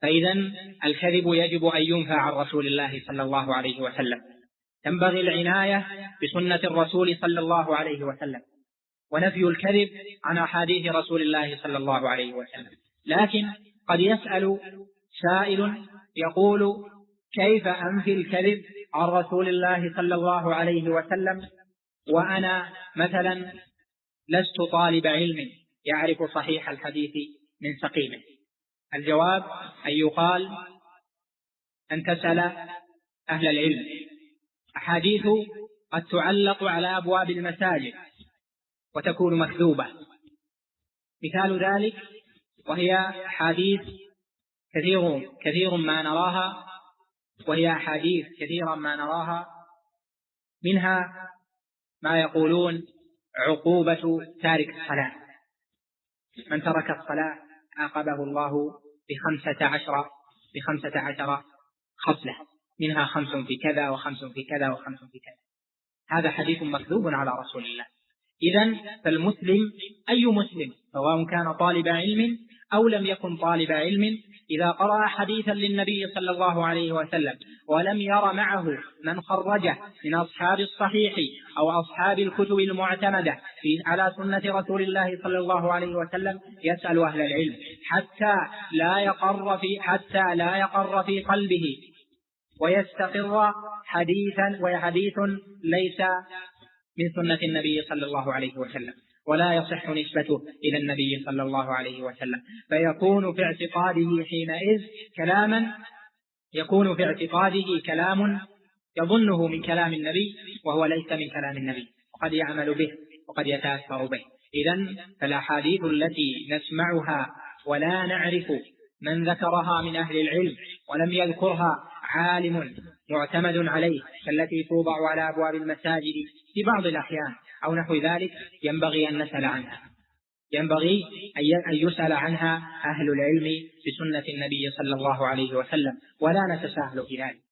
فإذا الكذب يجب أن ينفى عن رسول الله صلى الله عليه وسلم. تنبغي العناية بسنة الرسول صلى الله عليه وسلم ونفي الكذب عن أحاديث رسول الله صلى الله عليه وسلم. لكن قد يسأل سائل يقول: كيف أنفي الكذب عن رسول الله صلى الله عليه وسلم وأنا مثلا لست طالب علم يعرف صحيح الحديث من سقيمه؟ الجواب أن يقال أن تسأل أهل العلم. أحاديث قد تعلق على أبواب المساجد وتكون مكذوبة، مثال ذلك وهي أحاديث كثير ما نراها، وهي أحاديث كثيرا ما نراها، منها ما يقولون عقوبة تارك الصلاة: من ترك الصلاة عاقبه الله ب15 خصلة، منها 5 في كذا و5 في كذا و5 في كذا. هذا حديث مكذوب على رسول الله. إذن فالمسلم، أي مسلم سواء كان طالب علم أو لم يكن طالب علم، إذا قرأ حديثا للنبي صلى الله عليه وسلم ولم ير معه من خرجه من أصحاب الصحيح أو أصحاب الكتب المعتمدة على سنة رسول الله صلى الله عليه وسلم، يسأل أهل العلم حتى لا يقر في قلبه ويستقر حديث ليس من سنة النبي صلى الله عليه وسلم ولا يصح نسبته إلى النبي صلى الله عليه وسلم، فيكون في اعتقاده حينئذ كلام يظنه من كلام النبي وهو ليس من كلام النبي، وقد يعمل به وقد يتأثر به. إذن فالأحاديث التي نسمعها ولا نعرف من ذكرها من أهل العلم ولم يذكرها عالم معتمد عليه، كالتي توضع على أبواب المساجد في بعض الأحيان أو نحو ذلك، ينبغي أن يسأل عنها أهل العلم بسنة النبي صلى الله عليه وسلم، ولا نتساهل في ذلك.